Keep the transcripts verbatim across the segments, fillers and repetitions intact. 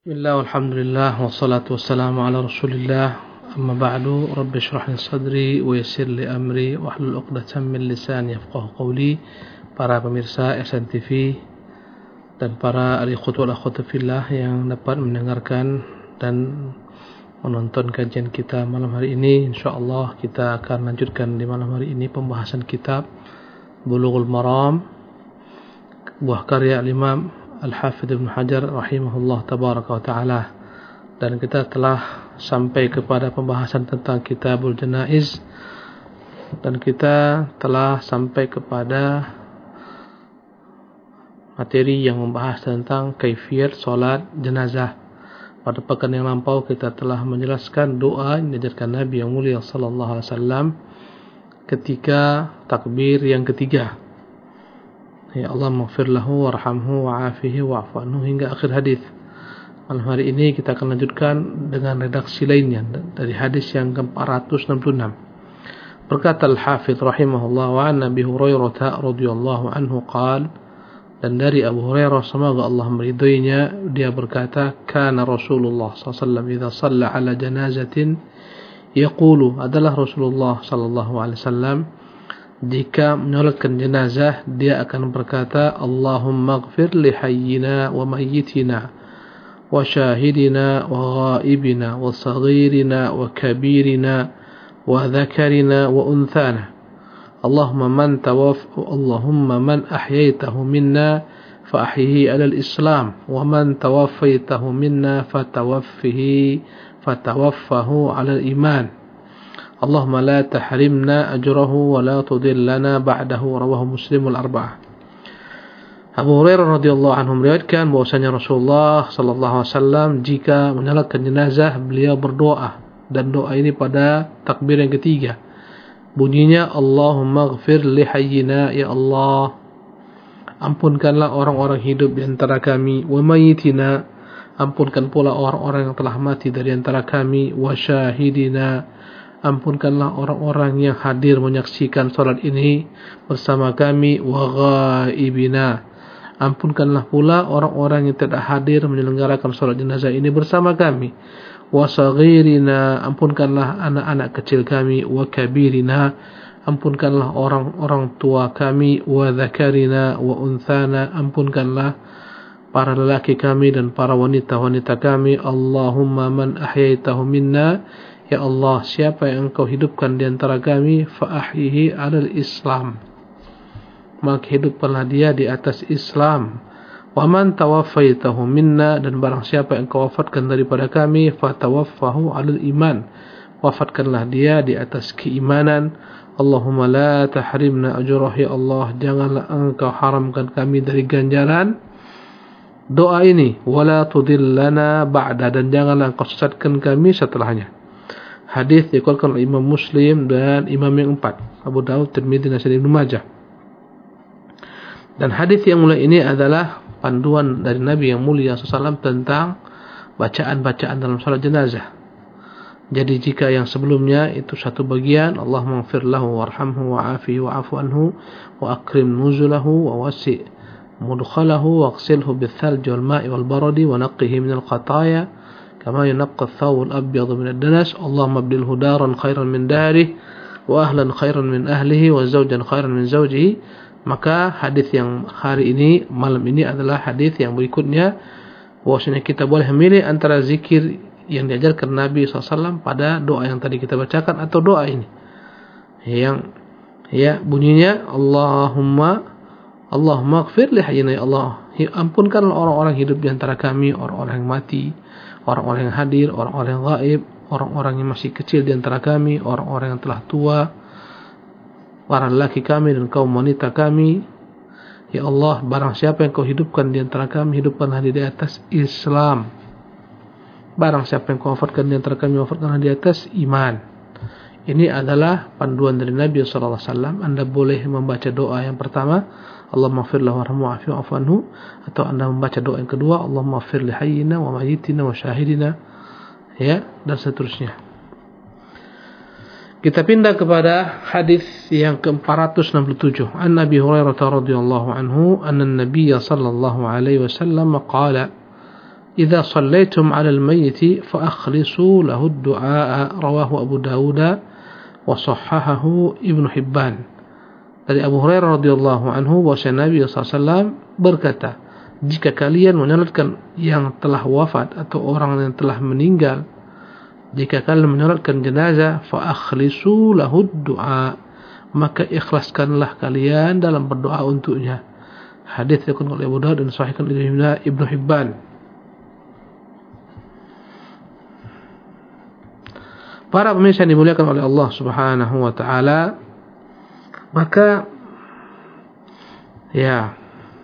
Bismillah, alhamdulillah, wassalatu wassalamu ala rasulillah. Amma ba'du, rabbi syrah li sadri wa yassir li amri wa hlul uqdatan min lisani yafqahu qawli. Para pemirsa S N T V dan para al-ikhwat wal akhwat fillah yang dapat mendengarkan dan menonton kajian kita malam hari ini, insyaallah kita akan lanjutkan di malam hari ini pembahasan kitab Bulughul Maram, buah karya al-Imam Al-Hafidh Ibn Hajar rahimahullah tabaraka wa ta'ala. Dan kita telah sampai kepada pembahasan tentang Kitabul Janaiz, dan kita telah sampai kepada materi yang membahas tentang kaifiyat solat jenazah. Pada pekan yang lampau kita telah menjelaskan doa yang diajarkan Nabi yang mulia sallallahu alaihi wasallam ketika takbir yang ketiga. Ya Allah maghfir lahu warhamhu wa'afihi wa'fu anhu hingga akhir hadis. Malam hari ini kita akan lanjutkan dengan redaksi lainnya dari hadis yang ke empat ratus enam puluh enam. Berkata Al-Hafidh rahimahullah, wa an Abi Hurairah radhiyallahu anhu qala, dan dari Abu Hurairah semoga Allah meridhoinya, dia berkata, kana Rasulullah sallallahu alaihi wasallam idza shalla ala janazatin yaqulu, adalah Rasulullah sallallahu alaihi wasallam jika menyolatkan jenazah dia akan berkata, Allahumma ighfir li hayyina wa mayyitina wa syahidina wa ghaibina wa saghirina wa kabirina wa dhakarina wa unthana. Allahumma man tawaf Allahumma man ahyaytahu minna fa ahyihi ala al-islam wa man tawaffaytahu minna fatawaffihi fatawaffahu ala al-iman. Allahumma la tahrimna ajrahu wa la tudillana ba'dahu. Rawahu Muslim wal arba'ah. Abu Hurairah radhiyallahu anhu meriwayatkan bahwasanya Rasulullah sallallahu alaihi wasallam jika menyolatkan jenazah beliau berdoa, dan doa ini pada takbir yang ketiga. Bunyinya, Allahumma ighfir li hayyina, ya Allah ampunkanlah orang-orang hidup di antara kami, wa mayyitina, ampunkan pula orang-orang yang telah mati dari antara kami, wa syahidina, ampunkanlah orang-orang yang hadir menyaksikan salat ini bersama kami, wa ghaibina, ampunkanlah pula orang-orang yang tidak hadir menyelenggarakan salat jenazah ini bersama kami, wa saghirina, ampunkanlah anak-anak kecil kami, wa kabirina, ampunkanlah orang-orang tua kami, wa dhakarina wa unthana, ampunkanlah para lelaki kami dan para wanita-wanita kami. Allahumma man ahyaitahu minna, ya Allah siapa yang engkau hidupkan di antara kami, fa ahyihi 'alal Islam, maka hidupkanlah dia di atas Islam. Wa man tawaffaitahu minna, dan barang siapa yang engkau wafatkan daripada kami, fa tawaffahu 'alal iman, wafatkanlah dia di atas keimanan. Allahumma la tahrimna ajrah, ya Allah janganlah engkau haramkan kami dari ganjaran doa ini, wala tudillana ba'da, dan janganlah engkau sesatkan kami setelahnya. Hadis dikeluarkan oleh Imam Muslim dan Imam yang empat, Abu Daud, Tirmidzi, Nasai, Ibnu Majah. Dan hadis yang mulai ini adalah panduan dari Nabi yang mulia sallallahu alaihi wasallam tentang bacaan-bacaan dalam salat jenazah. Jadi jika yang sebelumnya itu satu bagian, Allahumma ighfir lahu warhamhu wa'afihi wa'fu anhu wa akrim nuzulahu wa wasi' mudkhalahu waghsilhu bits-thalji wal ma'i wal baradi wa naqqihi minal khataaya kama yunqqa ath-thawb al-abyad min ad-danas. Allahumma abdilhu daran khairan min darihi wa ahlan khairan min ahlihi wa zawjan khairan min zawjihi. Maka hadis yang hari ini, malam ini adalah hadis yang berikutnya, bahwasanya kita boleh memilih antara zikir yang diajarkan Nabi sallallahu alaihi wasallam pada doa yang tadi kita bacakan atau doa ini yang ya bunyinya, Allahumma Allahumma ighfir li hayyina, ya Allah ampunkanlah orang-orang hidup di antara kami, orang-orang yang mati, orang-orang yang hadir, orang-orang yang gaib, orang-orang yang masih kecil di antara kami, orang-orang yang telah tua, para lelaki kami dan kaum wanita kami. Ya Allah, barang siapa yang kau hidupkan di antara kami, hidupkanlah dia di atas Islam. Barang siapa yang kau wafatkan di antara kami, wafatkanlah di atas iman. Ini adalah panduan dari Nabi sallallahu alaihi wasallam. Anda boleh membaca doa yang pertama, Allahumma ighfir lahu warhamhu wa'fu anhu, atau Anda membaca doa yang kedua, Allahumma ighfir li hayyina wa mayyitina wa syahidina, ya, dan seterusnya. Kita pindah kepada hadis yang ke empat ratus enam puluh tujuh. An Nabi Hurairah radhiyallahu anhu anna an-nabiy sallallahu alaihi wasallam qala, idza shallaitum 'alal mayyiti fa akhlisu lahu ad-du'a, rawahu Abu Dawud wa sahahahu Ibnu Hibban. Dari Abu Hurairah radhiyallahu anhu bahwa Nabi sallallahu alaihi wasallam berkata, jika kalian menyolatkan yang telah wafat atau orang yang telah meninggal, jika kalian menyolatkan jenazah, fa akhlisu lahu ad-du'a, maka ikhlaskanlah kalian dalam berdoa untuknya. Hadis diriwayatkan oleh Abu Dawud dan sahihkan oleh Ibnu Hibban. Para pemirsa yang dimuliakan oleh Allah Subhanahu wa taala, maka ya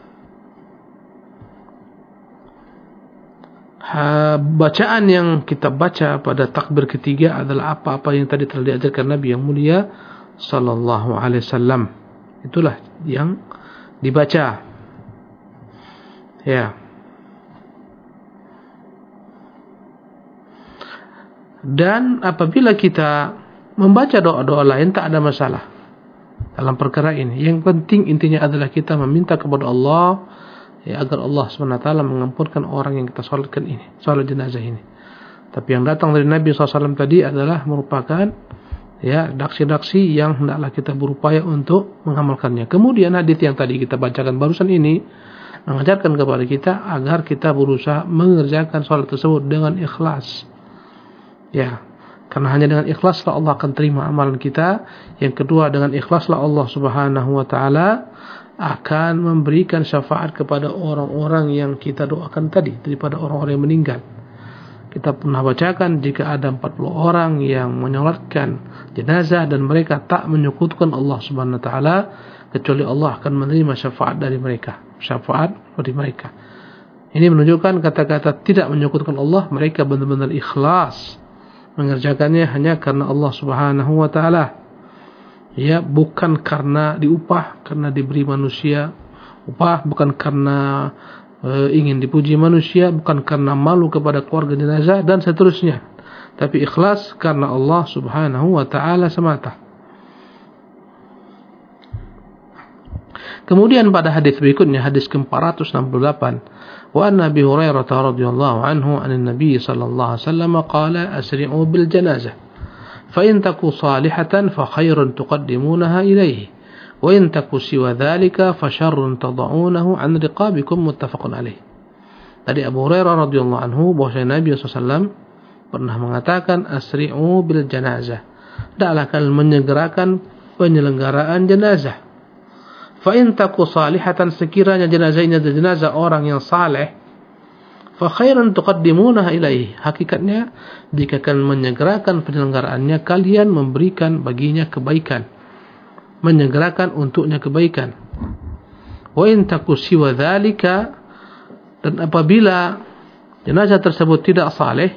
bacaan yang kita baca pada takbir ketiga adalah apa-apa yang tadi telah diajarkan Nabi yang mulia sallallahu alaihi wasallam. Itulah yang dibaca. Ya. Dan apabila kita membaca doa-doa lain tak ada masalah dalam perkara ini. Yang penting intinya adalah kita meminta kepada Allah ya, agar Allah subhanahu wa taala mengampunkan orang yang kita salatkan ini, salat jenazah ini. Tapi yang datang dari Nabi sallallahu alaihi wasallam tadi adalah merupakan ya daksi-daksi yang hendaklah kita berupaya untuk mengamalkannya. Kemudian hadis yang tadi kita bacakan barusan ini mengajarkan kepada kita agar kita berusaha mengerjakan salat tersebut dengan ikhlas. Ya, karena hanya dengan ikhlaslah Allah akan terima amalan kita. Yang kedua, dengan ikhlaslah Allah Subhanahu wa taala akan memberikan syafaat kepada orang-orang yang kita doakan tadi daripada orang-orang yang meninggal. Kita pernah bacakan jika ada empat puluh orang yang menyolatkan jenazah dan mereka tak menyekutukan Allah Subhanahu wa taala, kecuali Allah akan menerima syafaat dari mereka, syafaat dari mereka. Ini menunjukkan kata-kata tidak menyekutukan Allah, mereka benar-benar ikhlas mengerjakannya hanya karena Allah Subhanahu wa taala. Ya, bukan karena diupah, karena diberi manusia upah, bukan karena e, ingin dipuji manusia, bukan karena malu kepada keluarga jenazah dan seterusnya. Tapi ikhlas karena Allah Subhanahu wa taala semata. Kemudian pada hadis berikutnya, hadis ke empat ratus enam puluh delapan, wa an Abi Hurairah radhiyallahu anhu an Nabi sallallahu alaihi wasallam qala asri'u bil janazah fa in taku salihatan fa khairun tuqaddimunaha ilayhi wa in taku siwa dhalika fa syarrun tad'unahu an riqabikum, muttafaqun alaih. Dari Abu Hurairah radhiyallahu anhu bahwa Nabi sallallahu alaihi wasallam pernah mengatakan asri'u bil janazah, hendaklah kalian menyegerakan penyelenggaraan jenazah. Fa in taku salihatan, sekiranya jenazah ini adalah jenazah orang yang saleh, fa khairan tuqaddimunaha ilaihi, hakikatnya jika kalian menyegerakan penyelenggaraannya, kalian memberikan baginya kebaikan, menyegerakan untuknya kebaikan. Wa in taku siwa dzalika, dan apabila jenazah tersebut tidak saleh,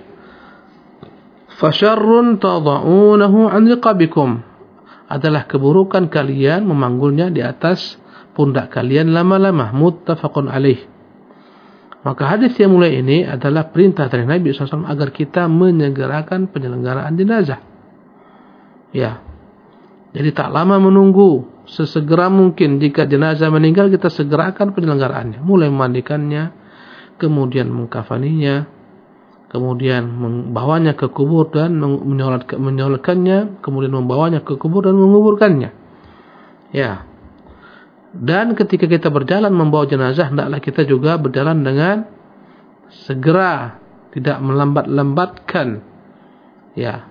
fa syarrun tad'unahu an riqabikum, adalah keburukan kalian memanggulnya di atas pundak kalian lama-lama, muttafaqun alaih. Maka hadis yang mulai ini adalah perintah dari Nabi sallallahu alaihi wasallam agar kita menyegerakan penyelenggaraan jenazah. Ya, jadi tak lama menunggu, sesegera mungkin jika jenazah meninggal kita segerakan penyelenggaraannya, mulai memandikannya, kemudian mengkafaninya, kemudian membawanya ke kubur dan menyolatkannya, kemudian membawanya ke kubur dan menguburkannya. Ya. Dan ketika kita berjalan membawa jenazah, hendaklah kita juga berjalan dengan segera, tidak melambat-lambatkan. Ya.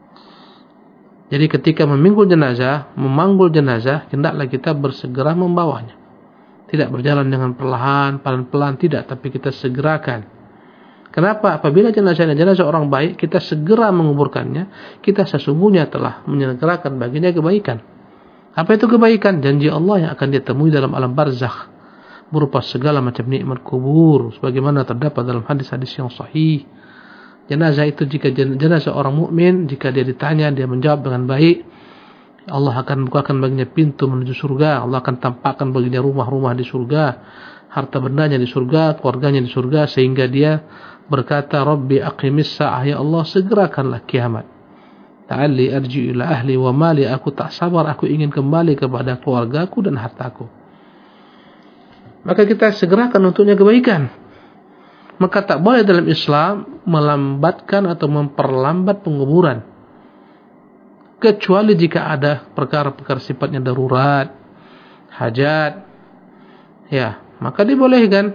Jadi ketika meminggul jenazah, memanggul jenazah, hendaklah kita bersegera membawanya. Tidak berjalan dengan perlahan, pelan-pelan, tidak, tapi kita segerakan. Kenapa? Apabila jenazahnya jenazah orang baik, kita segera menguburkannya, kita sesungguhnya telah menyelenggarakan baginya kebaikan. Apa itu kebaikan? Janji Allah yang akan dia temui dalam alam barzakh, berupa segala macam nikmat kubur, sebagaimana terdapat dalam hadis-hadis yang sahih. Jenazah itu, jika jenazah orang mukmin, jika dia ditanya, dia menjawab dengan baik, Allah akan bukakan baginya pintu menuju surga. Allah akan tampakkan baginya rumah-rumah di surga, harta bendanya di surga, keluarganya di surga, sehingga dia berkata, Rabbi aqimis sa'ah, ya Allah segerakanlah kiamat. Ta'alli arji ila ahli wa mali, aku tak sabar, aku ingin kembali kepada keluargaku dan hartaku. Maka kita segerakan untuknya kebaikan. Maka tak boleh dalam Islam melambatkan atau memperlambat penguburan, kecuali jika ada perkara-perkara sifatnya darurat, hajat, ya, maka dibolehkan.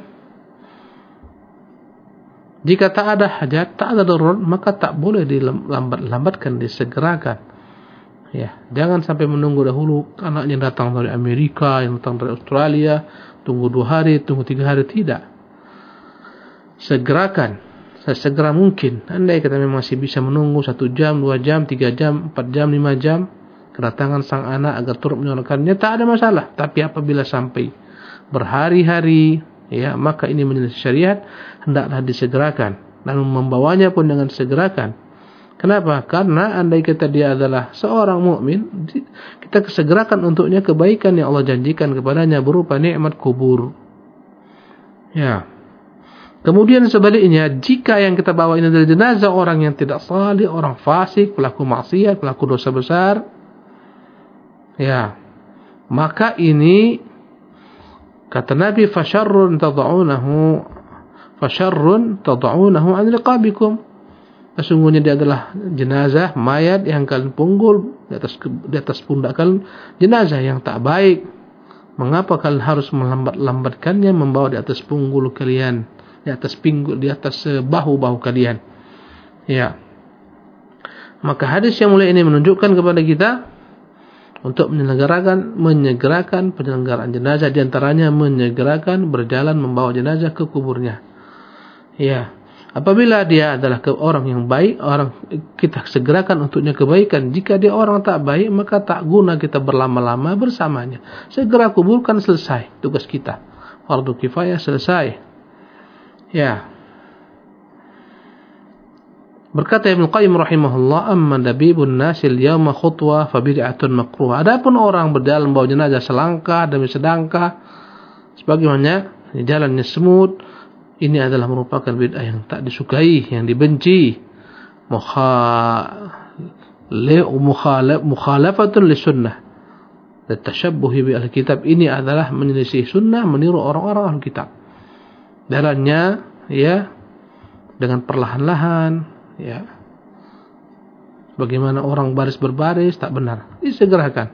Jika tak ada hajat, tak ada darurat, maka tak boleh dilambat-lambatkan, disegerakan. Ya, jangan sampai menunggu dahulu anaknya datang dari Amerika, yang datang dari Australia, tunggu dua hari, tunggu tiga hari, tidak. Segerakan sesegera mungkin. Andai kita memang masih bisa menunggu satu jam, dua jam, tiga jam, empat jam, lima jam kedatangan sang anak agar turut menyolatkannya, tak ada masalah. Tapi apabila sampai berhari-hari, ya, maka ini menjadi syariat, hendaklah disegerakan dan membawanya pun dengan segerakan. Kenapa? Karena andai kata dia adalah seorang mukmin, kita kesegerakan untuknya kebaikan yang Allah janjikan kepadanya berupa nikmat kubur. Ya. Kemudian sebaliknya, jika yang kita bawa ini adalah jenazah orang yang tidak salih, orang fasik, pelaku maksiat, pelaku dosa besar, ya, maka ini kata Nabi, fasyarrun tad'unahu fasyarrun tad'unahu an riqabikum. Sesungguhnya dia adalah jenazah mayat yang kalian punggul di atas di atas pundak kalian, jenazah yang tak baik. Mengapa kalian harus melambat-lambatkannya, membawa di atas punggul kalian, di atas pinggul, di atas bahu-bahu kalian? Ya. Maka hadis yang mulia ini menunjukkan kepada kita untuk menyelenggarakan menyegerakan penyelenggaraan jenazah, di antaranya menyegerakan berjalan membawa jenazah ke kuburnya. Ya. Apabila dia adalah ke orang yang baik, orang kita segerakan untuknya kebaikan. Jika dia orang tak baik, maka tak guna kita berlama-lama bersamanya. Segera kuburkan, selesai tugas kita. Fardu kifayah selesai. Ya. Berkata Ibnu Qayyim rahimahullah, amma dabibun nasil yawma khutwa fa bid'atun makruh. Adapun orang berjalan bawa jenazah selangkah demi sedangkah, sebagaimana jalannya semut, ini adalah merupakan bid'ah yang tak disukai, yang dibenci. Mukhalafatun li sunnah, tashabbuhi bi ahli kitab. Ini adalah menyelisih sunnah, meniru orang-orang ahli kitab. Jalannya, ya, dengan perlahan-lahan, ya, bagaimana orang baris berbaris, tak benar, disegerakan.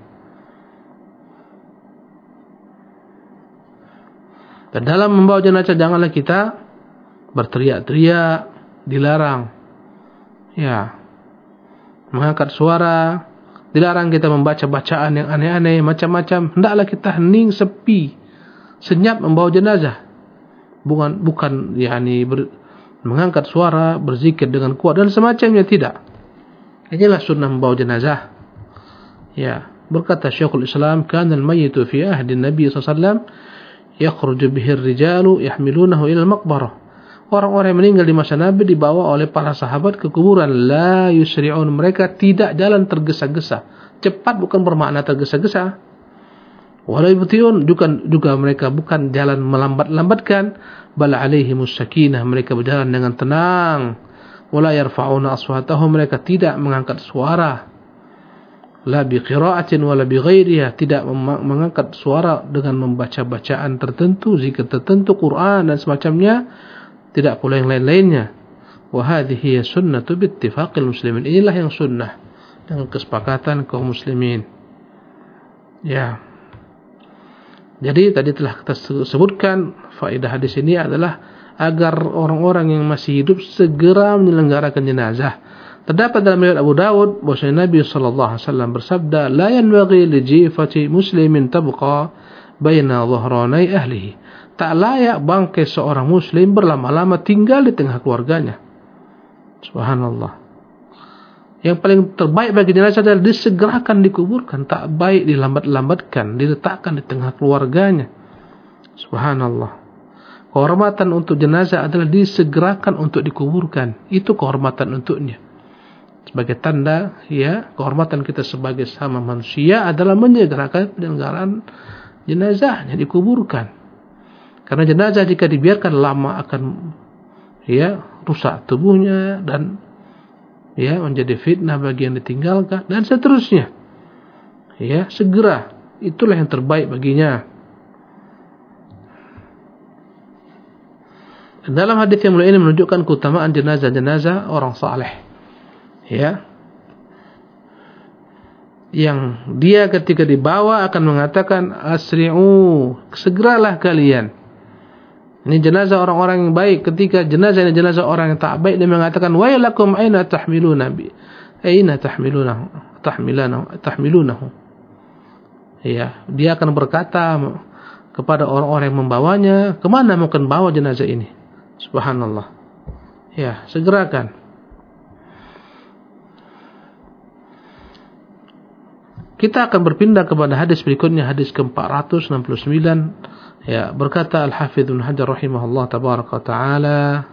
Dan dalam membawa jenazah janganlah kita berteriak-teriak, dilarang. Ya, mengangkat suara, dilarang kita membaca bacaan yang aneh-aneh, macam-macam. Hendaklah kita hening, sepi, senyap membawa jenazah. Bukan bukan yakni ber, mengangkat suara, berzikir dengan kuat dan semacamnya, tidak. Inilah sunnah membawa jenazah. Ya, berkata Syekhul Islam, kana al-mayyitu fi ahdi Nabi sallallahu alaihi wasallam yakhruju bihi ar-rijalu yahmilunahu ila al-maqbarah. Orang-orang yang meninggal di masa Nabi dibawa oleh para sahabat ke kuburan. La yusri'un, mereka tidak jalan tergesa-gesa. Cepat bukan bermakna tergesa-gesa. Wala yubtiun, juga, juga mereka bukan jalan melambat-lambatkan. Bal alaihimus sakinah, mereka berjalan dengan tenang. Wala yarfa'una aswatahum, mereka tidak mengangkat suara. La biqira'atin wala bighairiha, tidak mengangkat suara dengan membaca bacaan tertentu, zikir tertentu, Quran dan semacamnya, tidak pula yang lain-lainnya. Wa hadhihi sunnatu bittifaqil muslimin, inilah yang sunnah dengan kesepakatan kaum muslimin. Ya. Jadi tadi telah kita sebutkan faedah hadis ini adalah agar orang-orang yang masih hidup segera menyelenggarakan jenazah. Terdapat dalam riwayat Abu Dawud bahwasanya Nabi sallallahu alaihi wasallam bersabda, la yanbaghi li jifati muslimin tabqa baina dhahranai ahlihi. Tak layak bangkai seorang muslim berlama-lama tinggal di tengah keluarganya. Subhanallah. Yang paling terbaik bagi jenazah adalah disegerakan dikuburkan, tak baik dilambat-lambatkan, diletakkan di tengah keluarganya. Subhanallah. Kehormatan untuk jenazah adalah disegerakan untuk dikuburkan. Itu kehormatan untuknya. Sebagai tanda, ya, kehormatan kita sebagai sama manusia adalah menyegerakan penyelenggaraan jenazahnya dikuburkan. Karena jenazah jika dibiarkan lama akan, ya, rusak tubuhnya dan, ya, menjadi fitnah bagi yang ditinggalkan dan seterusnya. Ya, segera, itulah yang terbaik baginya. Dalam hadis yang mulia ini menunjukkan keutamaan jenazah-jenazah orang saleh. Ya. Yang dia ketika dibawa akan mengatakan asri'u, segeralah kalian. Ini jenazah orang-orang yang baik. Ketika jenazah ini jenazah orang yang tak baik, dia mengatakan wailakum aina tahmiluna bi aina tahmilunahu tahmilunahu tahmilunahu. Ya, dia akan berkata kepada orang-orang yang membawanya, kemana mungkin bawa jenazah ini? Subhanallah. Ya, segerakan. Kita akan berpindah kepada hadis berikutnya, hadis ke empat ratus enam puluh sembilan. Ya, berkata Al-Hafidz Ibnu Hajar rahimahullah tabaraka taala,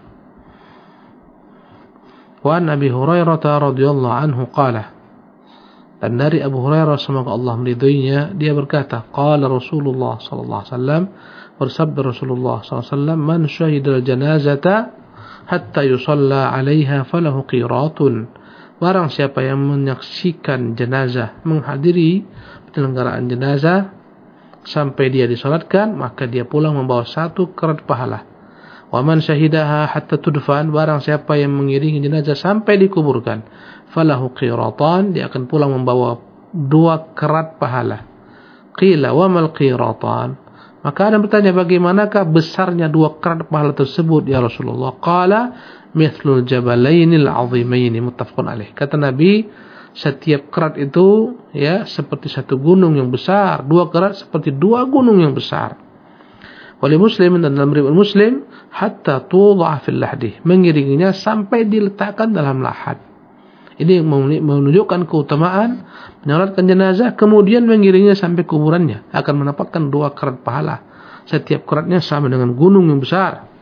wa an Abi Hurairah radhiyallahu anhu qala, dan dari Abu Hurairah semoga Allah meridhoinya, dia berkata, qala Rasulullah sallallahu alaihi wasallam, bersabda Rasulullah sallallahu alaihi wasallam, man syahidal janazata hatta yusalla 'alaiha falahu qiratun. Barang siapa yang menyaksikan jenazah, menghadiri penyelenggaraan jenazah sampai dia disalatkan, maka dia pulang membawa satu kerat pahala. Wa man syahidaha hatta tudfan, barang siapa yang mengiringi jenazah sampai dikuburkan, falahu qiratan, dia akan pulang membawa dua kerat pahala. Qila wa mal qiratan, maka ada bertanya, bagaimanakah besarnya dua kerat pahala tersebut ya Rasulullah? Qala mithlul jabalainil azimaini, muttafaqun alaih. Kata Nabi, setiap kerat itu ya seperti satu gunung yang besar, dua kerat seperti dua gunung yang besar. Wali Muslim, dan dalam riwayat Muslim, hatta tuḍa fil lahdi, mengiringinya sampai diletakkan dalam lahat. Ini menunjukkan keutamaan menyolatkan jenazah kemudian mengiringinya sampai kuburannya, akan mendapatkan dua kerat pahala. Setiap keratnya sama dengan gunung yang besar.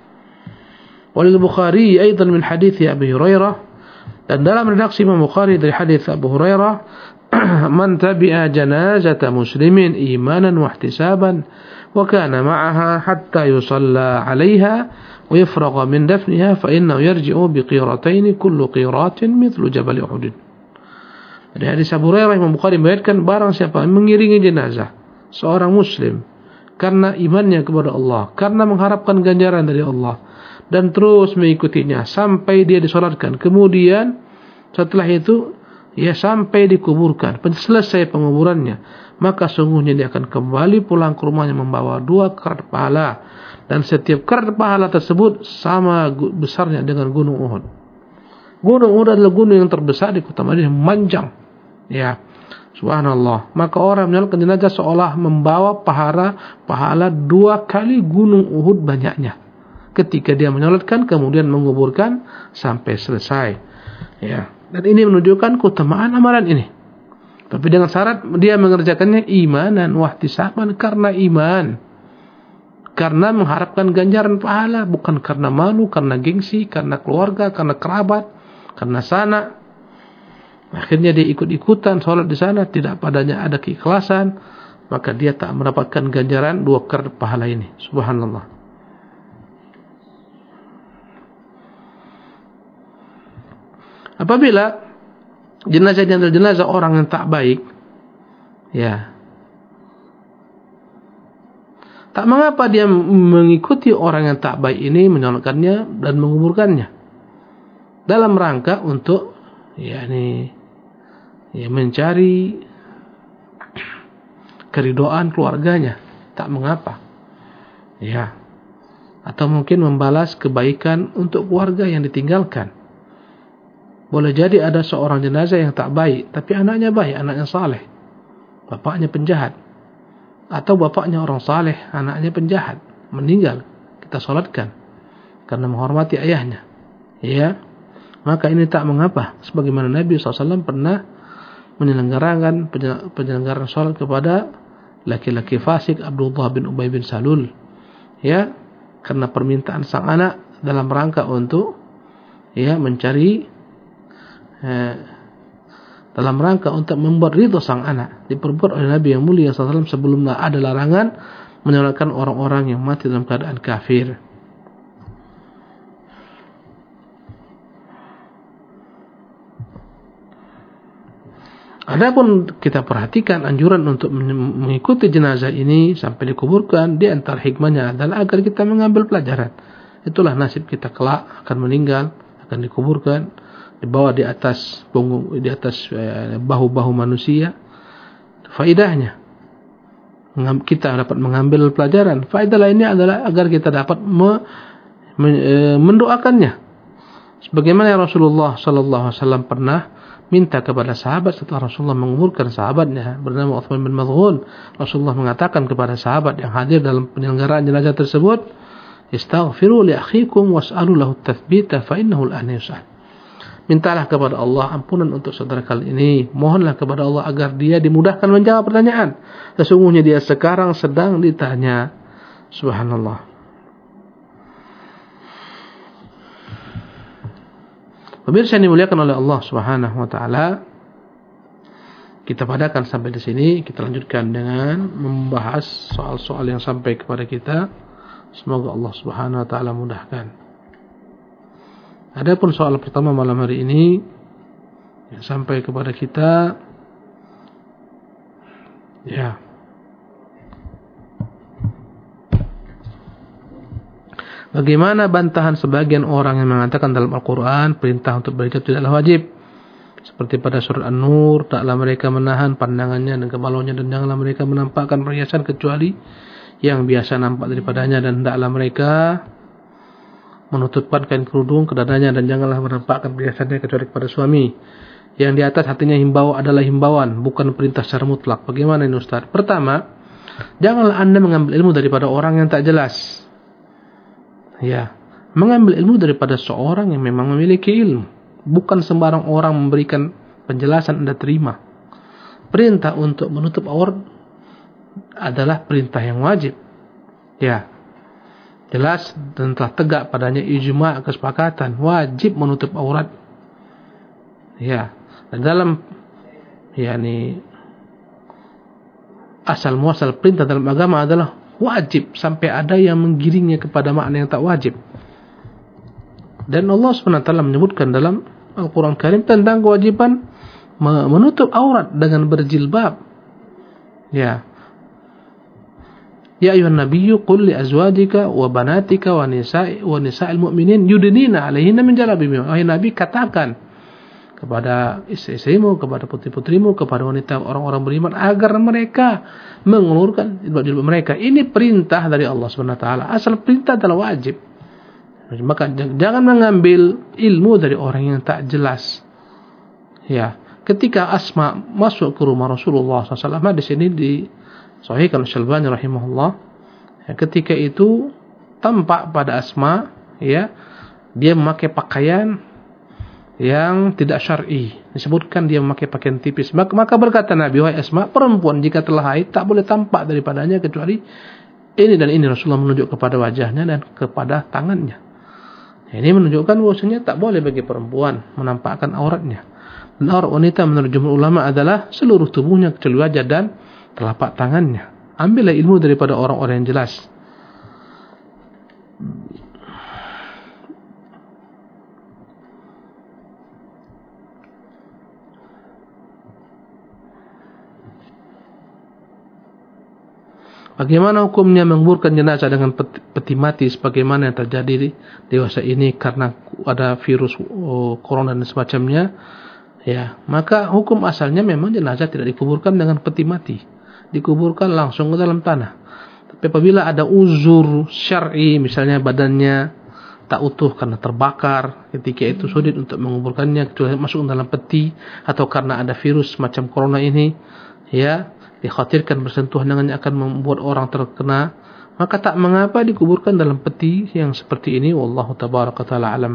Walil Bukhari aidan min hadits Abi Hurairah, dan dalam redaksi Imam Bukhari dari hadis Abu Hurairah, man tabi'a janazata muslimin imanan wa ihtisaban wa kana ma'aha hatta yusalla 'alaiha wa yafragha min dafniha fa innahu yarji'u bi qiratayn kullu qiratin mithlu jabal Uhud. Dari hadis Abu Hurairah, Imam Bukhari meriwayatkan, barang siapa mengiringi jenazah seorang muslim karena imannya kepada Allah, karena mengharapkan ganjaran dari Allah, dan terus mengikutinya sampai dia disolatkan, kemudian setelah itu ya sampai dikuburkan, selesai penguburannya, maka sungguhnya dia akan kembali pulang ke rumahnya membawa dua kerat pahala, dan setiap kerat pahala tersebut sama besarnya dengan gunung Uhud. Gunung Uhud adalah gunung yang terbesar di kota Madinah, memanjang. Ya, subhanallah. Maka orang menyolatkan jenazah seolah membawa pahala pahala dua kali gunung Uhud banyaknya. Ketika dia menyolatkan kemudian menguburkan sampai selesai. Ya, dan ini menunjukkan keutamaan amalan ini. Tapi dengan syarat dia mengerjakannya imanan wa ihtisaban, karena iman, karena mengharapkan ganjaran pahala, bukan karena malu, karena gengsi, karena keluarga, karena kerabat, karena sana. Akhirnya dia ikut-ikutan sholat di sana, tidak padanya ada keikhlasan, maka dia tak mendapatkan ganjaran dua kerat pahala ini. Subhanallah. Apabila jenazahnya adalah jenazah orang yang tak baik, ya, tak mengapa dia mengikuti orang yang tak baik ini, menyolatkannya dan menguburkannya dalam rangka untuk yakni ya mencari keridhaan keluarganya, tak mengapa. Ya. Atau mungkin membalas kebaikan untuk keluarga yang ditinggalkan. Boleh jadi ada seorang jenazah yang tak baik, tapi anaknya baik, anaknya saleh, bapaknya penjahat. Atau bapaknya orang saleh, anaknya penjahat, meninggal, kita salatkan karena menghormati ayahnya. Ya, maka ini tak mengapa. Sebagaimana Nabi shallallahu alaihi wasallam pernah menyelenggarakan penyelenggaraan salat kepada laki-laki fasik Abdullah bin Ubay bin Salul. Ya, karena permintaan sang anak dalam rangka untuk ya mencari Eh, dalam rangka untuk membuat ridho sang anak, diperbuat oleh Nabi yang mulia shallallahu alaihi wasallam sebelumnya ada larangan menyolatkan orang-orang yang mati dalam keadaan kafir. Adapun kita perhatikan anjuran untuk mengikuti jenazah ini sampai dikuburkan, di antara hikmahnya adalah agar kita mengambil pelajaran. itulah nasib kita kelak, akan meninggal, akan dikuburkan, dibawa di atas punggung, di atas eh, bahu-bahu manusia. Faedahnya kita dapat mengambil pelajaran. Faedah lainnya adalah agar kita dapat me, me, e, mendoakannya. Sebagaimana Rasulullah sallallahu alaihi wasallam pernah minta kepada sahabat setelah Rasulullah menguburkan sahabatnya bernama Uthman bin Maz'un. Rasulullah mengatakan kepada sahabat yang hadir dalam penyelenggaraan jenazah tersebut, "Istaghfiru li akhikum was'alu lahu at-tathbita fa innahu al-ana yus'al." Mintalah kepada Allah ampunan untuk saudara kalian ini. Mohonlah kepada Allah agar dia dimudahkan menjawab pertanyaan. Sesungguhnya dia sekarang sedang ditanya. Subhanallah. Pemirsa yang dimuliakan oleh Allah Subhanahu wa taala, kita padakan sampai di sini. Kita lanjutkan dengan membahas soal-soal yang sampai kepada kita. Semoga Allah Subhanahu wa taala mudahkan. Adapun soal pertama malam hari ini yang sampai kepada kita, ya, bagaimana bantahan sebagian orang yang mengatakan dalam Al-Quran perintah untuk berhijab tidaklah wajib, seperti pada surat An-Nur, taklah mereka menahan pandangannya dan kemaluannya, dan janganlah mereka menampakkan perhiasan kecuali yang biasa nampak daripadanya, dan hendaklah mereka menutupkan kain kerudung ke dadanya, dan janganlah menampakkan perhiasannya kecuali kepada suami. Yang di atas artinya himbau adalah himbauan, bukan perintah secara mutlak. Bagaimana ini Ustaz? Pertama, janganlah Anda mengambil ilmu daripada orang yang tak jelas. Ya, mengambil ilmu daripada seorang yang memang memiliki ilmu. Bukan sembarang orang memberikan penjelasan Anda terima. Perintah untuk menutup aurat adalah perintah yang wajib. Ya, jelas dan telah tegak padanya ijma' kesepakatan wajib menutup aurat. Ya, dan dalam yakni asal muasal perintah dalam agama adalah wajib, sampai ada yang menggiringnya kepada makna yang tak wajib. Dan Allah subhanahu wa taala menyebutkan dalam Al-Quran Karim tentang kewajiban menutup aurat dengan berjilbab. Ya, Ya ayuhan nabiyyu qul li azwajika wa banatika wa nisa'i wa nisa'il mu'minin yudnina 'alaihinna min jalabibihim. Wahai Nabi, katakan kepada istri-istrimu, kepada putri-putrimu, kepada wanita orang-orang beriman agar mereka mengulurkan jilbab mereka. Ini perintah dari Allah Subhanahu wa taala. Asal perintah adalah wajib. Maka jangan mengambil ilmu dari orang yang tak jelas. Ya, ketika Asma masuk ke rumah Rasulullah sallallahu alaihi wasallam, di sini di Sahih Al-Syalbani rahimahullah, ya, ketika itu tampak pada Asma, ya, dia memakai pakaian yang tidak syar'i. Disebutkan dia memakai pakaian tipis. Maka, maka berkata Nabi, wahai Asma, perempuan jika telah haid tak boleh tampak daripadanya kecuali ini dan ini. Rasulullah menunjuk kepada wajahnya dan kepada tangannya. Ini menunjukkan bahwasanya tak boleh bagi perempuan menampakkan auratnya. Dan aurat wanita menurut jumhur ulama adalah seluruh tubuhnya kecuali wajah dan telapak tangannya. Ambillah ilmu daripada orang-orang yang jelas. Bagaimana hukumnya menguburkan jenazah dengan peti, peti mati sebagaimana yang terjadi di dewasa ini karena ada virus oh, corona dan semacamnya? Ya, maka hukum asalnya memang jenazah tidak dikuburkan dengan peti mati, dikuburkan langsung ke dalam tanah. Tapi apabila ada uzur syar'i, misalnya badannya tak utuh karena terbakar, ketika itu sulit untuk menguburkannya kecuali masuk dalam peti, atau karena ada virus macam corona ini, ya, dikhawatirkan bersentuhan dengannya akan membuat orang terkena, maka tak mengapa dikuburkan dalam peti yang seperti ini. Wallahu tabaraka taala alam.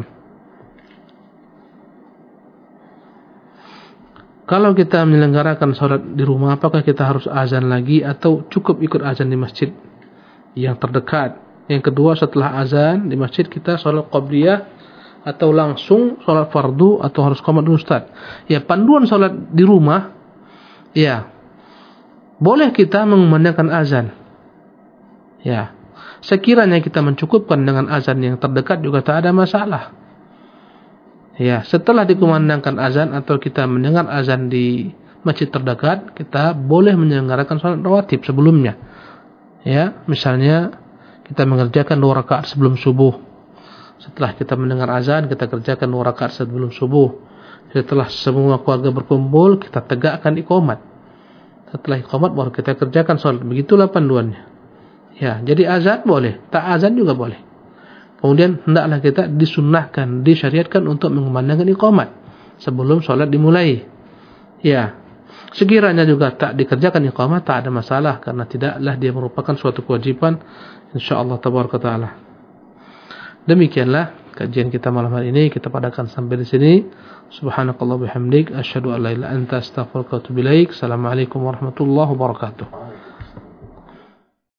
Kalau kita menyelenggarakan salat di rumah, apakah kita harus azan lagi atau cukup ikut azan di masjid yang terdekat? Yang kedua, setelah azan di masjid kita salat qabliyah atau langsung salat fardu atau harus qomat dulu Ustaz? Ya, panduan salat di rumah, ya, boleh kita mengumandangkan azan. Ya, sekiranya kita mencukupkan dengan azan yang terdekat juga tak ada masalah. Ya, setelah dikumandangkan azan atau kita mendengar azan di masjid terdekat, kita boleh menyelenggarakan salat rawatib sebelumnya. Ya, misalnya kita mengerjakan dua rakaat sebelum subuh, Setelah kita mendengar azan, kita kerjakan dua rakaat sebelum subuh. Setelah semua keluarga berkumpul, kita tegakkan iqamat. Setelah iqamat baru kita kerjakan solat. Begitulah panduannya. Ya, jadi azan boleh, tak azan juga boleh. Kemudian hendaklah kita disunnahkan, disyariatkan untuk mengumandangkan iqamat sebelum solat dimulai. Ya, sekiranya juga tak dikerjakan iqamat, tak ada masalah, karena tidaklah dia merupakan suatu kewajiban, insyaallah tabaraka taala. Demikianlah kajian kita malam hari ini, kita padakan sampai di sini. Subhanakallah bihamdik, asyhadu an la ilaha illa anta, astaghfiruka wa atubu ilaik. Assalamualaikum warahmatullahi wabarakatuh.